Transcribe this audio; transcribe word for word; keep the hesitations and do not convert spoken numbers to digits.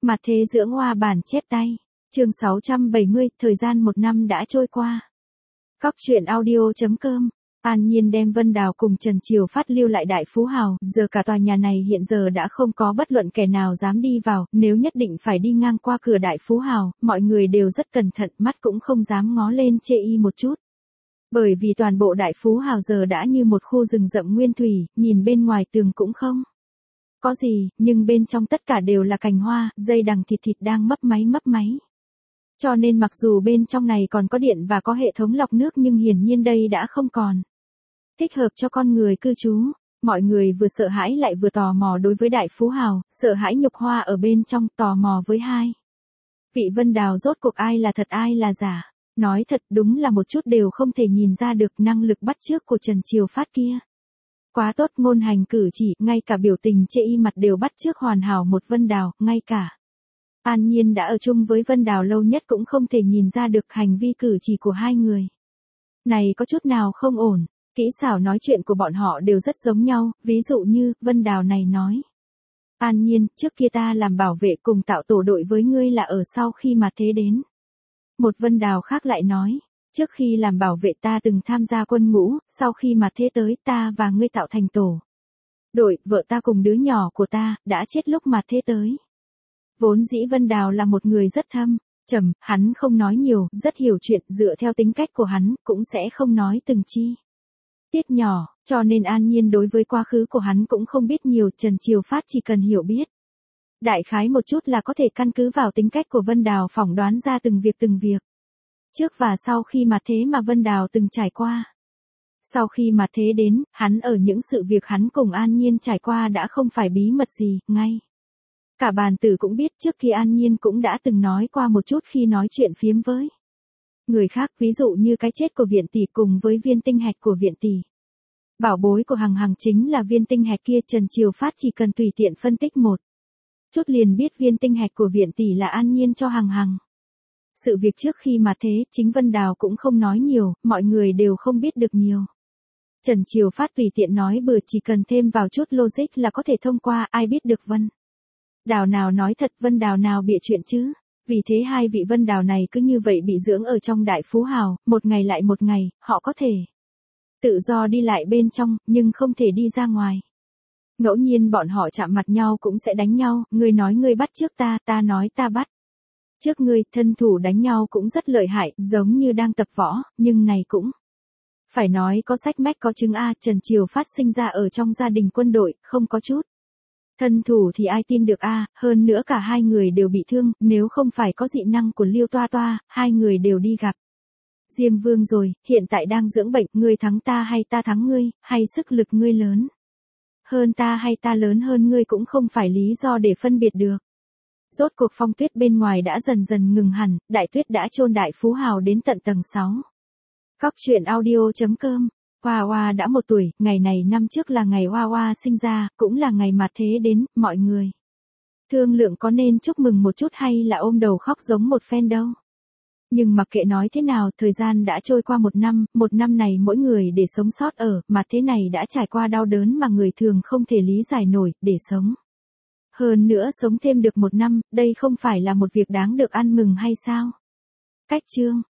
Mặt thế dưỡng hoa bản chép tay. Chương sáu trăm bảy mươi, thời gian một năm đã trôi qua. Cóc truyện audio chấm com. An Nhiên đem Vân Đào cùng Trần Triều Phát lưu lại Đại Phú Hào, giờ cả tòa nhà này hiện giờ đã không có bất luận kẻ nào dám đi vào, nếu nhất định phải đi ngang qua cửa Đại Phú Hào, mọi người đều rất cẩn thận, mắt cũng không dám ngó lên chê y một chút. Bởi vì toàn bộ Đại Phú Hào giờ đã như một khu rừng rậm nguyên thủy, nhìn bên ngoài tường cũng không có gì, nhưng bên trong tất cả đều là cành hoa, dây đằng thịt thịt đang mấp máy mấp máy. Cho nên mặc dù bên trong này còn có điện và có hệ thống lọc nước nhưng hiển nhiên đây đã không còn thích hợp cho con người cư trú. Mọi người vừa sợ hãi lại vừa tò mò đối với Đại Phú Hào, sợ hãi nhục hoa ở bên trong, tò mò với hai vị Vân Đào rốt cuộc ai là thật ai là giả. Nói thật đúng là một chút đều không thể nhìn ra được năng lực bắt chước của Trần Triều Phát kia. Quá tốt, ngôn hành cử chỉ, ngay cả biểu tình chê y mặt đều bắt chước hoàn hảo một Vân Đào, ngay cả An Nhiên đã ở chung với Vân Đào lâu nhất cũng không thể nhìn ra được hành vi cử chỉ của hai người này có chút nào không ổn. Kỹ xảo nói chuyện của bọn họ đều rất giống nhau, ví dụ như, Vân Đào này nói: An Nhiên, trước kia ta làm bảo vệ cùng tạo tổ đội với ngươi là ở sau khi mà thế đến. Một Vân Đào khác lại nói: Trước khi làm bảo vệ ta từng tham gia quân ngũ, sau khi mà thế tới ta và ngươi tạo thành tổ đội, vợ ta cùng đứa nhỏ của ta, đã chết lúc mà thế tới. Vốn dĩ Vân Đào là một người rất thâm trầm, hắn không nói nhiều, rất hiểu chuyện, dựa theo tính cách của hắn, cũng sẽ không nói từng chi tiết nhỏ, cho nên An Nhiên đối với quá khứ của hắn cũng không biết nhiều. Trần Triều Phát chỉ cần hiểu biết đại khái một chút là có thể căn cứ vào tính cách của Vân Đào phỏng đoán ra từng việc từng việc. Trước và sau khi mà thế mà Vân Đào từng trải qua. Sau khi mà thế đến, hắn ở những sự việc hắn cùng An Nhiên trải qua đã không phải bí mật gì, ngay cả bàn tử cũng biết. Trước khi An Nhiên cũng đã từng nói qua một chút khi nói chuyện phiếm với người khác, ví dụ như cái chết của Viện Tỷ cùng với viên tinh hạch của Viện Tỷ. Bảo bối của Hằng Hằng chính là viên tinh hạch kia. Trần Triều Phát chỉ cần tùy tiện phân tích một chút liền biết viên tinh hạch của Viện Tỷ là An Nhiên cho Hằng Hằng. Sự việc trước khi mà thế, chính Vân Đào cũng không nói nhiều, mọi người đều không biết được nhiều. Trần Triều Phát tùy tiện nói bừa, chỉ cần thêm vào chút logic là có thể thông qua, ai biết được Vân Đào nào nói thật, Vân Đào nào bịa chuyện chứ. Vì thế hai vị Vân Đào này cứ như vậy bị dưỡng ở trong Đại Phú Hào, một ngày lại một ngày, họ có thể tự do đi lại bên trong, nhưng không thể đi ra ngoài. Ngẫu nhiên bọn họ chạm mặt nhau cũng sẽ đánh nhau, ngươi nói ngươi bắt trước ta, ta nói ta bắt trước ngươi, thân thủ đánh nhau cũng rất lợi hại, giống như đang tập võ, nhưng này cũng phải nói có sách mách có chứng a. Trần Triều Phát sinh ra ở trong gia đình quân đội, không có chút thân thủ thì ai tin được a. Hơn nữa cả hai người đều bị thương, nếu không phải có dị năng của Liêu Toa Toa, hai người đều đi gặp Diêm Vương rồi, hiện tại đang dưỡng bệnh, ngươi thắng ta hay ta thắng ngươi, hay sức lực ngươi lớn hơn ta hay ta lớn hơn ngươi cũng không phải lý do để phân biệt được. Rốt cuộc phong tuyết bên ngoài đã dần dần ngừng hẳn, đại tuyết đã chôn Đại Phú Hào đến tận tầng sáu. Cóc truyện audio chấm com. Hoa Hoa đã một tuổi, ngày này năm trước là ngày Hoa Hoa sinh ra, cũng là ngày mà thế đến, mọi người thương lượng có nên chúc mừng một chút hay là ôm đầu khóc giống một phen đâu. Nhưng mặc kệ nói thế nào, thời gian đã trôi qua một năm, một năm này mỗi người để sống sót ở, mà thế này đã trải qua đau đớn mà người thường không thể lý giải nổi, để sống. Hơn nữa sống thêm được một năm, đây không phải là một việc đáng được ăn mừng hay sao? Cách chương